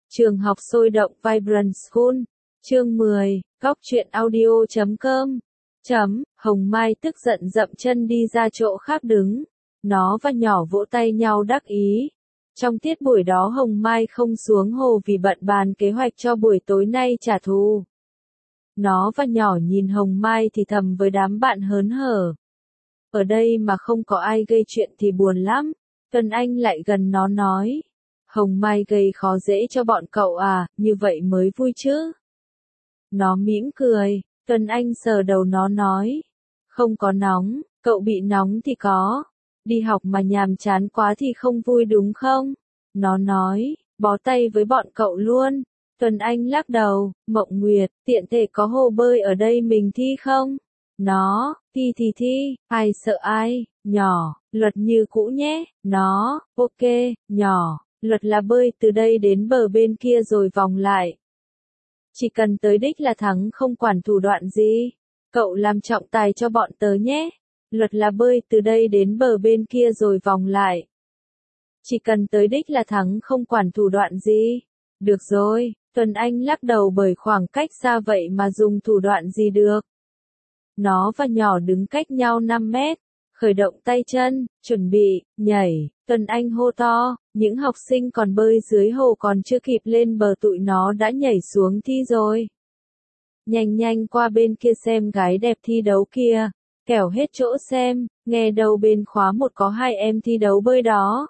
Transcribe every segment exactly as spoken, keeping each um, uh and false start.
Trường học sôi động Vibrant School. Chương mười, Góc truyện audio chấm com. Chấm, Hồng Mai tức giận dậm chân đi ra chỗ khác đứng. Nó và nhỏ vỗ tay nhau đắc ý. Trong tiết buổi đó Hồng Mai không xuống hồ vì bận bàn kế hoạch cho buổi tối nay trả thù. Nó và nhỏ nhìn Hồng Mai thì thầm với đám bạn hớn hở. Ở đây mà không có ai gây chuyện thì buồn lắm. Tuấn Anh lại gần nó nói. Hồng Mai gây khó dễ cho bọn cậu à, như vậy mới vui chứ. Nó mỉm cười, Tuấn Anh sờ đầu nó nói. Không có nóng, cậu bị nóng thì có. Đi học mà nhàm chán quá thì không vui đúng không? Nó nói, bó tay với bọn cậu luôn. Tuấn Anh lắc đầu, Mộng Nguyệt, tiện thể có hồ bơi ở đây mình thi không? Nó, thi thì thi, ai sợ ai, nhỏ, luật như cũ nhé, nó, ok, nhỏ, luật là bơi từ đây đến bờ bên kia rồi vòng lại. Chỉ cần tới đích là thắng không quản thủ đoạn gì. Cậu làm trọng tài cho bọn tớ nhé. Luật là bơi từ đây đến bờ bên kia rồi vòng lại. Chỉ cần tới đích là thắng không quản thủ đoạn gì. Được rồi, Tuấn Anh lắc đầu bởi khoảng cách xa vậy mà dùng thủ đoạn gì được. Nó và nhỏ đứng cách nhau năm mét. Khởi động tay chân, chuẩn bị, nhảy, Tuấn Anh hô to, những học sinh còn bơi dưới hồ còn chưa kịp lên bờ tụi nó đã nhảy xuống thi rồi. Nhanh nhanh qua bên kia xem gái đẹp thi đấu kia, kẻo hết chỗ xem, nghe đâu bên khóa một có hai em thi đấu bơi đó.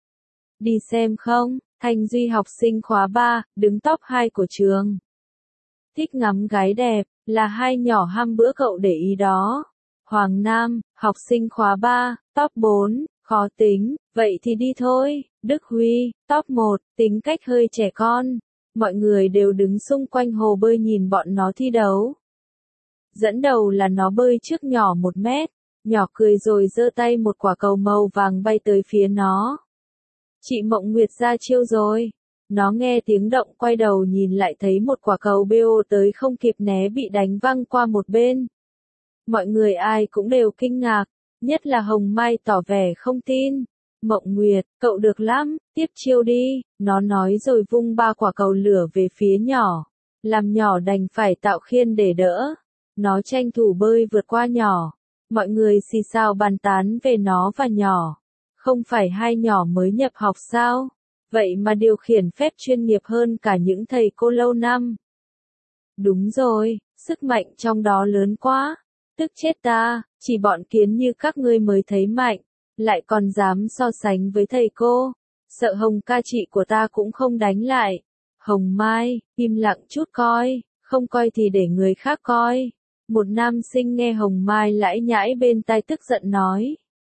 Đi xem không, Thanh Duy học sinh khóa ba, đứng top hai của trường. Thích ngắm gái đẹp, là hai nhỏ ham bữa cậu để ý đó. Hoàng Nam, học sinh khóa ba, top bốn, khó tính, vậy thì đi thôi. Đức Huy, top một, tính cách hơi trẻ con. Mọi người đều đứng xung quanh hồ bơi nhìn bọn nó thi đấu. Dẫn đầu là nó bơi trước nhỏ một mét. Nhỏ cười rồi giơ tay một quả cầu màu vàng bay tới phía nó. Chị Mộng Nguyệt ra chiêu rồi. Nó nghe tiếng động quay đầu nhìn lại thấy một quả cầu bê ô tới không kịp né bị đánh văng qua một bên. Mọi người ai cũng đều kinh ngạc, nhất là Hồng Mai tỏ vẻ không tin. Mộng Nguyệt, cậu được lắm, tiếp chiêu đi, nó nói rồi vung ba quả cầu lửa về phía nhỏ. Làm nhỏ đành phải tạo khiên để đỡ. Nó tranh thủ bơi vượt qua nhỏ. Mọi người xì xào bàn tán về nó và nhỏ. Không phải hai nhỏ mới nhập học sao? Vậy mà điều khiển phép chuyên nghiệp hơn cả những thầy cô lâu năm. Đúng rồi, sức mạnh trong đó lớn quá. Tức chết ta, chỉ bọn kiến như các ngươi mới thấy mạnh, lại còn dám so sánh với thầy cô. Sợ Hồng ca chị của ta cũng không đánh lại. Hồng Mai, im lặng chút coi, không coi thì để người khác coi. Một nam sinh nghe Hồng Mai lãi nhãi bên tai tức giận nói.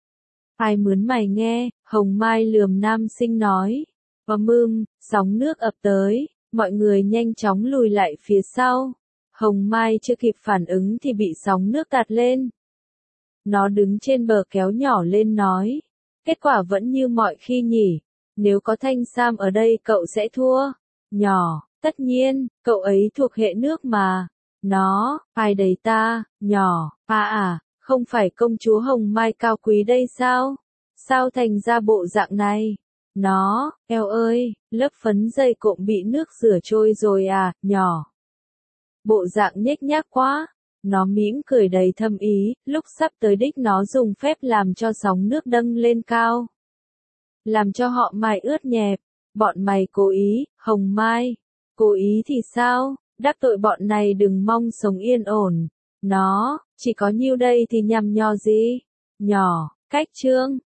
Ai mướn mày nghe, Hồng Mai lườm nam sinh nói. Và mưm, sóng nước ập tới, mọi người nhanh chóng lùi lại phía sau. Hồng Mai chưa kịp phản ứng thì bị sóng nước tạt lên. Nó đứng trên bờ kéo nhỏ lên nói. Kết quả vẫn như mọi khi nhỉ. Nếu có Thanh Sam ở đây cậu sẽ thua. Nhỏ, tất nhiên, cậu ấy thuộc hệ nước mà. Nó, ai đấy ta, nhỏ, à à, không phải công chúa Hồng Mai cao quý đây sao? Sao thành ra bộ dạng này? Nó, eo ơi, lớp phấn dây cộm bị nước rửa trôi rồi à, nhỏ. Bộ dạng nhếch nhác quá. Nó mỉm cười đầy thâm ý, lúc sắp tới đích nó dùng phép làm cho sóng nước dâng lên cao. Làm cho họ mày ướt nhẹp. Bọn mày cố ý, Hồng Mai. Cố ý thì sao, đắc tội bọn này đừng mong sống yên ổn. Nó, chỉ có nhiêu đây thì nhằm nhò gì. Nhỏ, cách chương.